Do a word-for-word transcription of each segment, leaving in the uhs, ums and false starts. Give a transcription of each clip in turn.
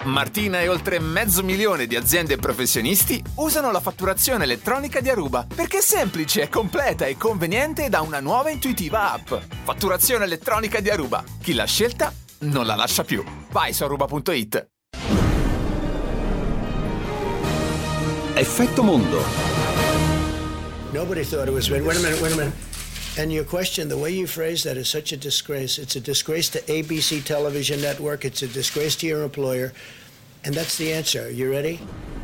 Martina e oltre mezzo milione di aziende e professionisti usano la fatturazione elettronica di Aruba perché è semplice, è completa e conveniente da una nuova e intuitiva app. Fatturazione elettronica di Aruba. Chi l'ha scelta non la lascia più. Vai su aruba punto it. Effetto Mondo. Nobody thought it was bad. Wait a minute, wait a minute. And your question, the way you phrase that is such a disgrace. It's a disgrace to A B C Television Network. It's a disgrace to your employer. And that's the answer. You ready?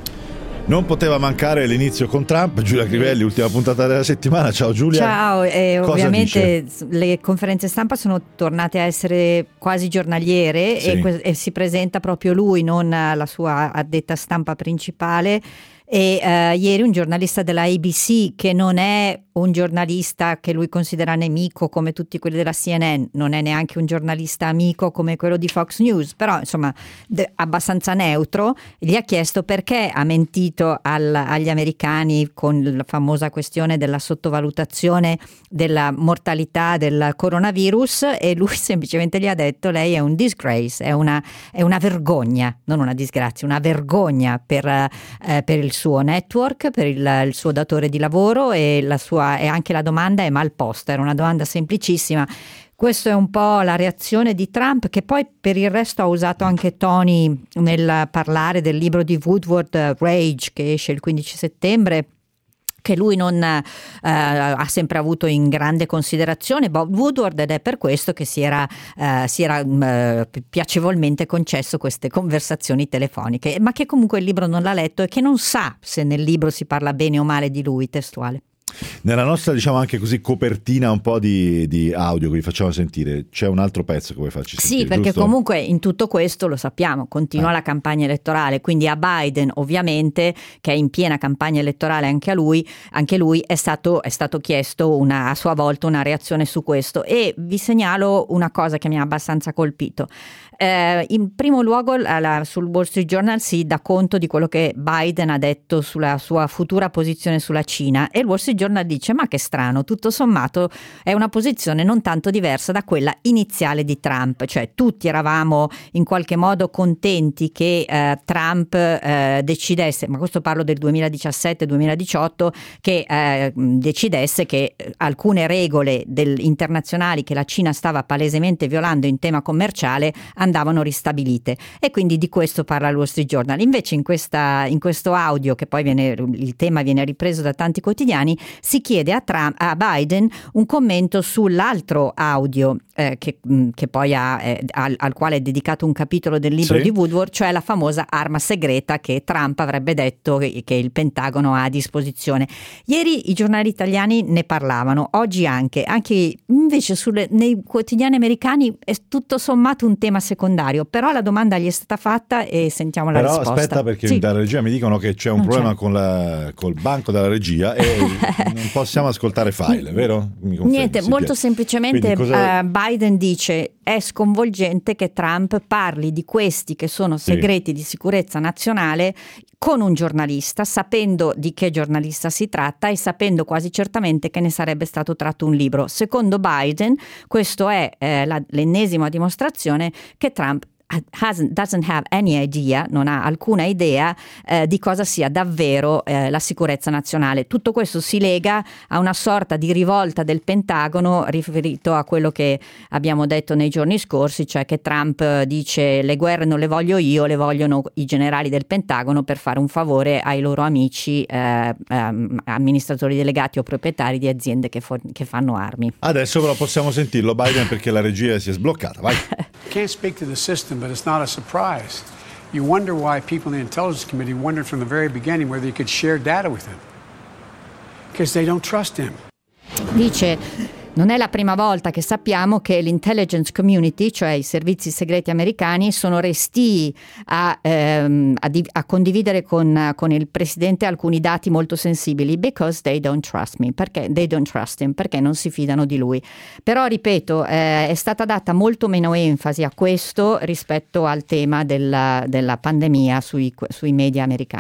Non poteva mancare l'inizio con Trump. Giulia Crivelli, ultima puntata della settimana. Ciao Giulia. Ciao, e Cosa ovviamente dice? Le conferenze stampa sono tornate a essere quasi giornaliere, Sì. e, que- e si presenta proprio lui, non la sua addetta stampa principale. E uh, ieri un giornalista della A B C, che non è un giornalista che lui considera nemico come tutti quelli della C N N, non è neanche un giornalista amico come quello di Fox News, però insomma de- abbastanza neutro, gli ha chiesto perché ha mentito al- agli americani con la famosa questione della sottovalutazione della mortalità del coronavirus, e lui semplicemente gli ha detto: lei è un disgrace, è una, è una vergogna, non una disgrazia, una vergogna per, eh, per il suo network, per il, il suo datore di lavoro, e la sua e anche la domanda è mal posta, era una domanda semplicissima. Questa è un po' la reazione di Trump, che poi per il resto ha usato anche Tony nel parlare del libro di Woodward, Rage, che esce il quindici settembre, che lui non eh, ha sempre avuto in grande considerazione Bob Woodward, ed è per questo che si era, eh, si era eh, piacevolmente concesso queste conversazioni telefoniche, ma che comunque il libro non l'ha letto e che non sa se nel libro si parla bene o male di lui, testuale. Nella nostra, diciamo, anche così copertina un po' di, di audio che vi facciamo sentire, c'è un altro pezzo che vuoi farci sentire? Sì, perché giusto? comunque in tutto questo, lo sappiamo, continua Eh. la campagna elettorale, quindi a Biden, ovviamente, che è in piena campagna elettorale anche a lui, anche lui è stato, è stato chiesto una, a sua volta una reazione su questo, e vi segnalo una cosa che mi ha abbastanza colpito. Eh, in primo luogo la, sul Wall Street Journal si dà conto di quello che Biden ha detto sulla sua futura posizione sulla Cina, e il Wall Street Journal dice: ma che strano, tutto sommato è una posizione non tanto diversa da quella iniziale di Trump, cioè tutti eravamo in qualche modo contenti che eh, Trump eh, decidesse, ma questo parlo del duemiladiciassette duemiladiciotto, che eh, decidesse che alcune regole del, internazionali che la Cina stava palesemente violando in tema commerciale andavano ristabilite, e quindi di questo parla il Wall Street Journal. Invece in, questa, in questo audio, che poi viene, il tema viene ripreso da tanti quotidiani, si chiede a, Trump, a Biden un commento sull'altro audio eh, che, che poi ha, eh, al, al quale è dedicato un capitolo del libro Sì. di Woodward, cioè la famosa arma segreta che Trump avrebbe detto che, che il Pentagono ha a disposizione. Ieri i giornali italiani ne parlavano, oggi anche, anche invece sulle, nei quotidiani americani è tutto sommato un tema secondario, però la domanda gli è stata fatta e sentiamo la Però risposta. aspetta, perché Sì. dalla regia mi dicono che c'è un Non problema c'è. con la, col banco della regia e non possiamo ascoltare file, vero? Mi confermi, Niente, sì, molto Pier. semplicemente Quindi cosa- eh, Biden dice: è sconvolgente che Trump parli di questi che sono Sì. segreti di sicurezza nazionale con un giornalista, sapendo di che giornalista si tratta e sapendo quasi certamente che ne sarebbe stato tratto un libro. Secondo Biden questo è eh, la, l'ennesima dimostrazione che Trump Hasn't, doesn't have any idea, non ha alcuna idea eh, di cosa sia davvero eh, la sicurezza nazionale. Tutto questo si lega a una sorta di rivolta del Pentagono riferito a quello che abbiamo detto nei giorni scorsi, cioè che Trump eh, dice: le guerre non le voglio io, le vogliono i generali del Pentagono per fare un favore ai loro amici eh, ehm, amministratori delegati o proprietari di aziende che, for- che fanno armi. Adesso però possiamo sentirlo Biden, perché la regia si è sbloccata. Vai. Can't speak to the system, but it's not a surprise. You wonder why people in the Intelligence Committee wondered from the very beginning whether you could share data with him. Because they don't trust him. Dice: non è la prima volta che sappiamo che l'intelligence community, cioè i servizi segreti americani, sono restii a, ehm, a, di- a condividere con, con il presidente alcuni dati molto sensibili, because they don't trust me, perché they don't trust him, perché non si fidano di lui. Però ripeto, eh, è stata data molto meno enfasi a questo rispetto al tema della, della pandemia sui, sui media americani.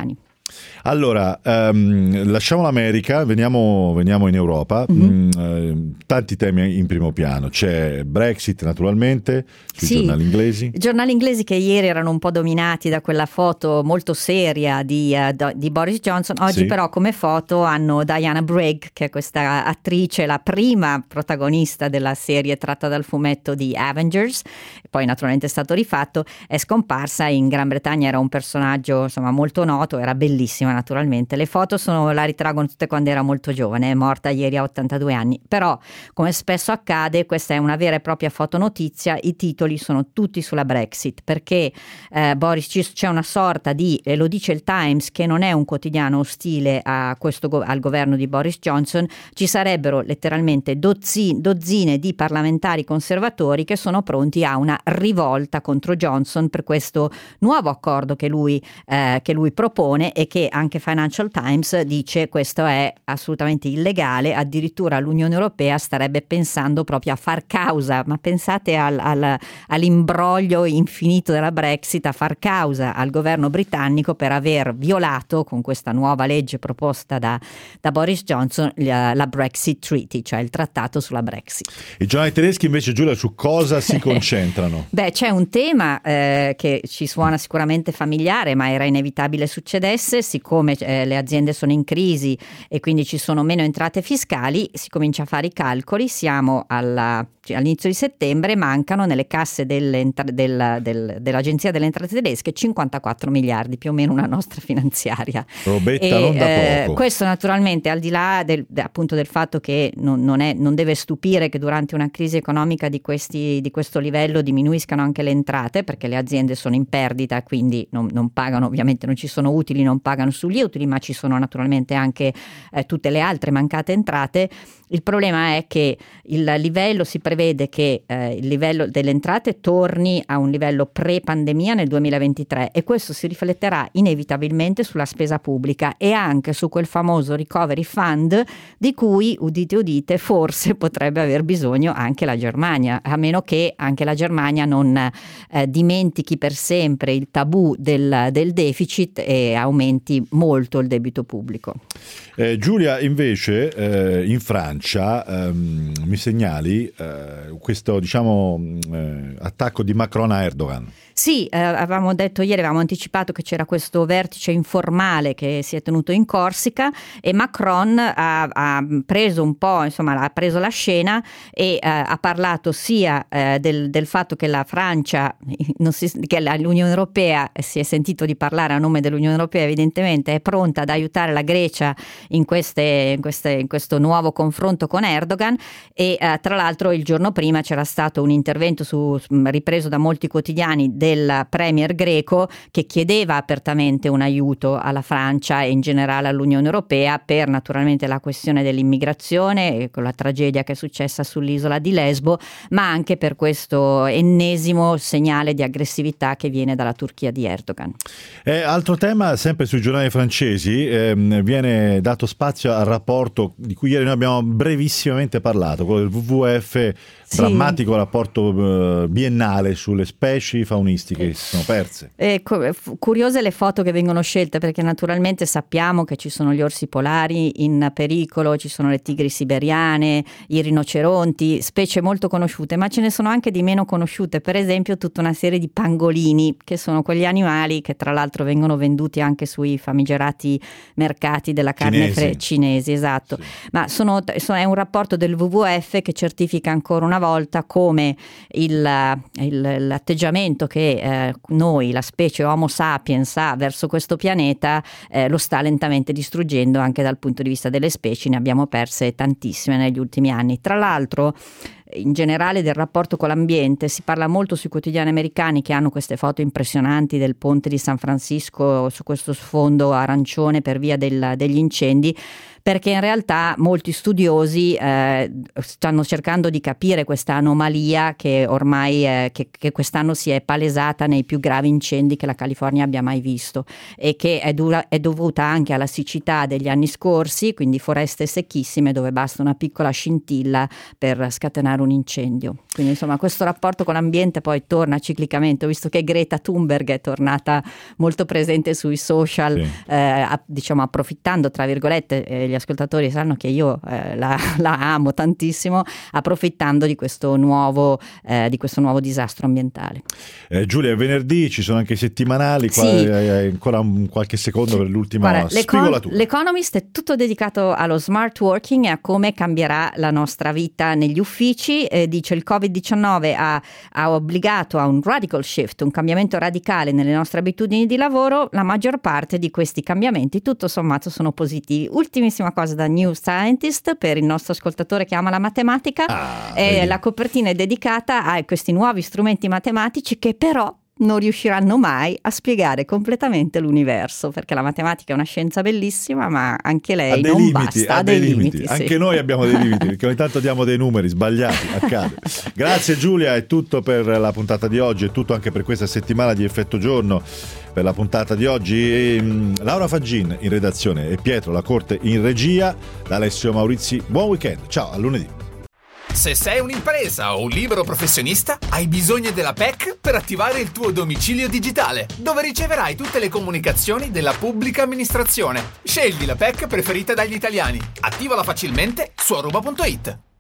Allora, um, lasciamo l'America, veniamo, veniamo in Europa. Mm-hmm. Mm, eh, tanti temi in primo piano. C'è Brexit, naturalmente, sui sì, giornali inglesi. I giornali inglesi che ieri erano un po' dominati da quella foto molto seria di, uh, di Boris Johnson, oggi sì. Però come foto hanno Diana Brigg, che è questa attrice, la prima protagonista della serie tratta dal fumetto di Avengers, poi naturalmente è stato rifatto, è scomparsa. In Gran Bretagna era un personaggio insomma molto noto, era bellissima naturalmente. Le foto sono, la ritraggono tutte quando era molto giovane, è morta ieri a ottantadue anni, però come spesso accade questa è una vera e propria fotonotizia. I titoli sono tutti sulla Brexit, perché eh, Boris, c'è una sorta di, e lo dice il Times, che non è un quotidiano ostile a questo, al governo di Boris Johnson, ci sarebbero letteralmente dozzi, dozzine di parlamentari conservatori che sono pronti a una rivolta contro Johnson per questo nuovo accordo che lui, eh, che lui propone, e che anche Financial Times dice questo è assolutamente illegale. Addirittura l'Unione Europea starebbe pensando proprio a far causa, ma pensate al, al, all'imbroglio infinito della Brexit, a far causa al governo britannico per aver violato con questa nuova legge proposta da, da Boris Johnson la, la Brexit Treaty, cioè il trattato sulla Brexit. I giornali tedeschi invece, Giulia, su cosa si concentrano? Beh, c'è un tema eh, che ci suona sicuramente familiare, ma era inevitabile succedesse. Siccome eh, le aziende sono in crisi e quindi ci sono meno entrate fiscali, si comincia a fare i calcoli. Siamo alla, cioè, all'inizio di settembre, mancano nelle casse delle, del, del, dell'Agenzia delle Entrate tedesche cinquantaquattro miliardi, più o meno una nostra finanziaria. Robetta e, non da poco. Eh, questo naturalmente, al di là del, appunto del fatto che non, non, è, non deve stupire che durante una crisi economica di, questi, di questo livello diminuiscano anche le entrate, perché le aziende sono in perdita, quindi non, non pagano, ovviamente non ci sono utili, non pagano sugli utili, ma ci sono naturalmente anche eh, tutte le altre mancate entrate. Il problema è che il livello, si prevede che eh, il livello delle entrate torni a un livello pre-pandemia nel duemilaventitré, e questo si rifletterà inevitabilmente sulla spesa pubblica e anche su quel famoso recovery fund di cui, udite udite, forse potrebbe aver bisogno anche la Germania, a meno che anche la Germania non eh, dimentichi per sempre il tabù del, del deficit e aumenti molto il debito pubblico. Eh, Giulia, invece eh, in Francia ehm, mi segnali eh, questo diciamo eh, attacco di Macron a Erdogan. Sì, eh, avevamo detto ieri, avevamo anticipato che c'era questo vertice informale che si è tenuto in Corsica, e Macron ha, ha preso un po', insomma, ha preso la scena e eh, ha parlato sia eh, del, del fatto che la Francia, non si, che la, l'Unione Europea, si è sentito di parlare a nome dell'Unione Europea, evidentemente è pronta ad aiutare la Grecia in, queste, in, queste, in questo nuovo confronto con Erdogan, e eh, tra l'altro il giorno prima c'era stato un intervento su, ripreso da molti quotidiani del premier greco, che chiedeva apertamente un aiuto alla Francia e in generale all'Unione Europea per naturalmente la questione dell'immigrazione, con la tragedia che è successa sull'isola di Lesbo, ma anche per questo ennesimo segnale di aggressività che viene dalla Turchia di Erdogan. Eh, altro tema, sempre sui giornali francesi, ehm, viene dato spazio al rapporto di cui ieri noi abbiamo brevissimamente parlato, quello del W W F, sì. Drammatico rapporto eh, biennale sulle specie faunistiche che si sono perse. Eh, curiose le foto che vengono scelte, perché naturalmente sappiamo che ci sono gli orsi polari in pericolo, ci sono le tigri siberiane, i rinoceronti, specie molto conosciute, ma ce ne sono anche di meno conosciute, per esempio tutta una serie di pangolini, che sono quegli animali che tra l'altro vengono venduti anche sui famigerati mercati della carne cinesi, fre- cinesi esatto. Sì. Ma sono, sono, è un rapporto del W W F che certifica ancora una volta come il, il, l'atteggiamento che eh, noi, la specie Homo sapiens, ha verso questo pianeta eh, lo sta lentamente distruggendo anche dal punto di vista delle specie. Ne abbiamo perse tantissime negli ultimi anni. Tra l'altro, in generale del rapporto con l'ambiente si parla molto sui quotidiani americani, che hanno queste foto impressionanti del ponte di San Francisco su questo sfondo arancione per via del, degli incendi, perché in realtà molti studiosi eh, stanno cercando di capire questa anomalia che ormai eh, che, che quest'anno si è palesata nei più gravi incendi che la California abbia mai visto, e che è, dura, è dovuta anche alla siccità degli anni scorsi, quindi foreste secchissime dove basta una piccola scintilla per scatenare fermare un incendio. Quindi insomma questo rapporto con l'ambiente poi torna ciclicamente. Ho visto che Greta Thunberg è tornata molto presente sui social, sì. eh, diciamo approfittando tra virgolette, eh, gli ascoltatori sanno che io eh, la, la amo tantissimo, approfittando di questo nuovo, eh, di questo nuovo disastro ambientale. Eh, Giulia, è venerdì, ci sono anche i settimanali, sì. qua, eh, ancora un, qualche secondo per l'ultima Guarda, spigolatura. L'Economist è tutto dedicato allo smart working e a come cambierà la nostra vita negli uffici. Eh, dice il covid diciannove ha, ha obbligato a un radical shift, un cambiamento radicale nelle nostre abitudini di lavoro. La maggior parte di questi cambiamenti tutto sommato sono positivi. Ultimissima cosa da New Scientist per il nostro ascoltatore che ama la matematica, ah, eh, la copertina è dedicata a questi nuovi strumenti matematici che però non riusciranno mai a spiegare completamente l'universo, perché la matematica è una scienza bellissima, ma anche lei non limiti, basta, ha dei, dei limiti. limiti. Sì. Anche noi abbiamo dei limiti, perché ogni tanto diamo dei numeri sbagliati, accade. Grazie Giulia, è tutto per la puntata di oggi, è tutto anche per questa settimana di Effetto Giorno. Per la puntata di oggi e, Laura Faggin in redazione e Pietro La Corte in regia, da Alessio Maurizi. Buon weekend, ciao, a lunedì. Se sei un'impresa o un libero professionista, hai bisogno della P E C per attivare il tuo domicilio digitale, dove riceverai tutte le comunicazioni della pubblica amministrazione. Scegli la P E C preferita dagli italiani. Attivala facilmente su aruba punto it.